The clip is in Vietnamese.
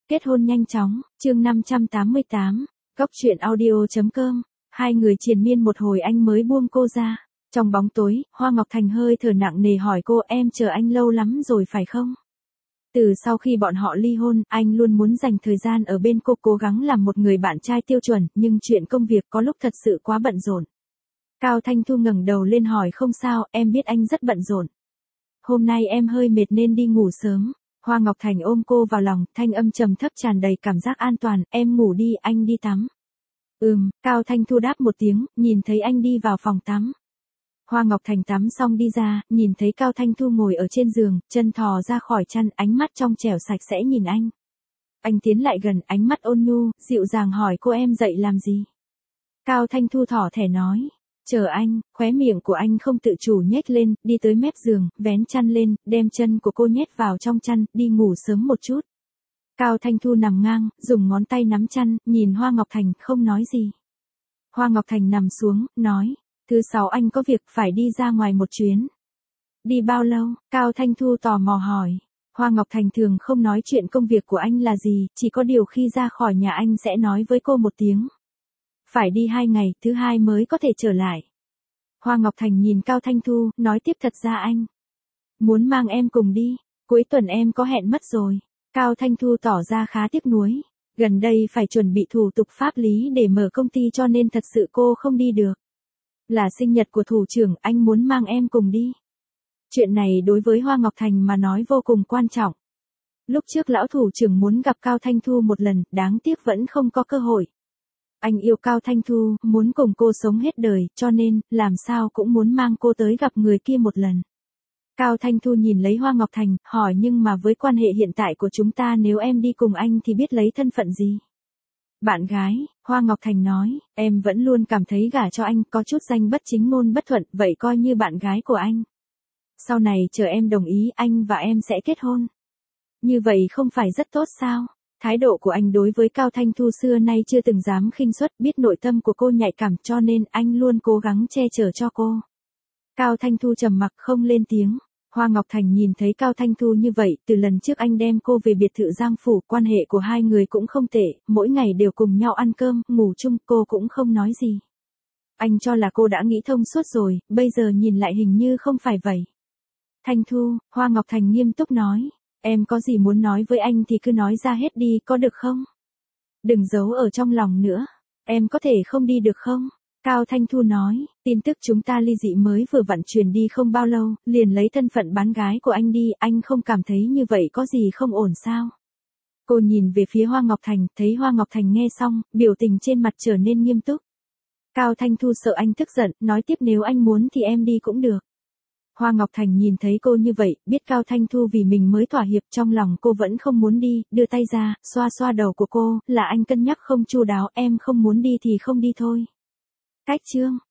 Kết hôn nhanh chóng, chương 588, Góc truyện audio.com. Hai người triền miên một hồi anh mới buông cô ra. Trong bóng tối, Hoa Ngọc Thành hơi thở nặng nề hỏi cô, em chờ anh lâu lắm rồi phải không? Từ sau khi bọn họ ly hôn, anh luôn muốn dành thời gian ở bên cô, cố gắng làm một người bạn trai tiêu chuẩn, nhưng chuyện công việc có lúc thật sự quá bận rộn. Cao Thanh Thu ngẩng đầu lên hỏi, không sao, em biết anh rất bận rộn. Hôm nay em hơi mệt nên đi ngủ sớm. Hoa Ngọc Thành ôm cô vào lòng, thanh âm trầm thấp tràn đầy cảm giác an toàn, em ngủ đi, anh đi tắm. Cao Thanh Thu đáp một tiếng, nhìn thấy anh đi vào phòng tắm. Hoa Ngọc Thành tắm xong đi ra, nhìn thấy Cao Thanh Thu ngồi ở trên giường, chân thò ra khỏi chăn, ánh mắt trong trẻo sạch sẽ nhìn anh. Anh tiến lại gần, ánh mắt ôn nhu, dịu dàng hỏi cô, em dậy làm gì? Cao Thanh Thu thỏ thẻ nói, chờ anh. Khóe miệng của anh không tự chủ nhếch lên, đi tới mép giường, vén chăn lên, đem chân của cô nhét vào trong chăn, đi ngủ sớm một chút. Cao Thanh Thu nằm ngang, dùng ngón tay nắm chăn, nhìn Hoa Ngọc Thành, không nói gì. Hoa Ngọc Thành nằm xuống, nói, thứ sáu anh có việc phải đi ra ngoài một chuyến. Đi bao lâu? Cao Thanh Thu tò mò hỏi. Hoa Ngọc Thành thường không nói chuyện công việc của anh là gì, chỉ có điều khi ra khỏi nhà anh sẽ nói với cô một tiếng. Phải đi 2 ngày, thứ hai mới có thể trở lại. Hoa Ngọc Thành nhìn Cao Thanh Thu, nói tiếp, thật ra anh muốn mang em cùng đi, cuối tuần em có hẹn mất rồi. Cao Thanh Thu tỏ ra khá tiếc nuối, gần đây phải chuẩn bị thủ tục pháp lý để mở công ty cho nên thật sự cô không đi được. Là sinh nhật của thủ trưởng, anh muốn mang em cùng đi. Chuyện này đối với Hoa Ngọc Thành mà nói vô cùng quan trọng. Lúc trước lão thủ trưởng muốn gặp Cao Thanh Thu một lần, đáng tiếc vẫn không có cơ hội. Anh yêu Cao Thanh Thu, muốn cùng cô sống hết đời, cho nên, làm sao cũng muốn mang cô tới gặp người kia một lần. Cao Thanh Thu nhìn lấy Hoa Ngọc Thành, hỏi, nhưng mà với quan hệ hiện tại của chúng ta, nếu em đi cùng anh thì biết lấy thân phận gì? Bạn gái. Hoa Ngọc Thành nói, em vẫn luôn cảm thấy gả cho anh có chút danh bất chính ngôn bất thuận, vậy coi như bạn gái của anh. Sau này chờ em đồng ý, anh và em sẽ kết hôn. Như vậy không phải rất tốt sao? Thái độ của anh đối với Cao Thanh Thu xưa nay chưa từng dám khinh suất, biết nội tâm của cô nhạy cảm cho nên anh luôn cố gắng che chở cho cô. Cao Thanh Thu trầm mặc không lên tiếng. Hoa Ngọc Thành nhìn thấy Cao Thanh Thu như vậy, từ lần trước anh đem cô về biệt thự Giang Phủ, quan hệ của hai người cũng không tệ, mỗi ngày đều cùng nhau ăn cơm, ngủ chung, cô cũng không nói gì. Anh cho là cô đã nghĩ thông suốt rồi, bây giờ nhìn lại hình như không phải vậy. Thanh Thu, Hoa Ngọc Thành nghiêm túc nói, em có gì muốn nói với anh thì cứ nói ra hết đi, có được không? Đừng giấu ở trong lòng nữa, em có thể không đi được không? Cao Thanh Thu nói, tin tức chúng ta ly dị mới vừa vặn truyền đi không bao lâu, liền lấy thân phận bán gái của anh đi, anh không cảm thấy như vậy có gì không ổn sao? Cô nhìn về phía Hoa Ngọc Thành, thấy Hoa Ngọc Thành nghe xong, biểu tình trên mặt trở nên nghiêm túc. Cao Thanh Thu sợ anh tức giận, nói tiếp, nếu anh muốn thì em đi cũng được. Hoa Ngọc Thành nhìn thấy cô như vậy, biết Cao Thanh Thu vì mình mới thỏa hiệp, trong lòng cô vẫn không muốn đi, đưa tay ra, xoa xoa đầu của cô, là anh cân nhắc không chu đáo, em không muốn đi thì không đi thôi. Cách chương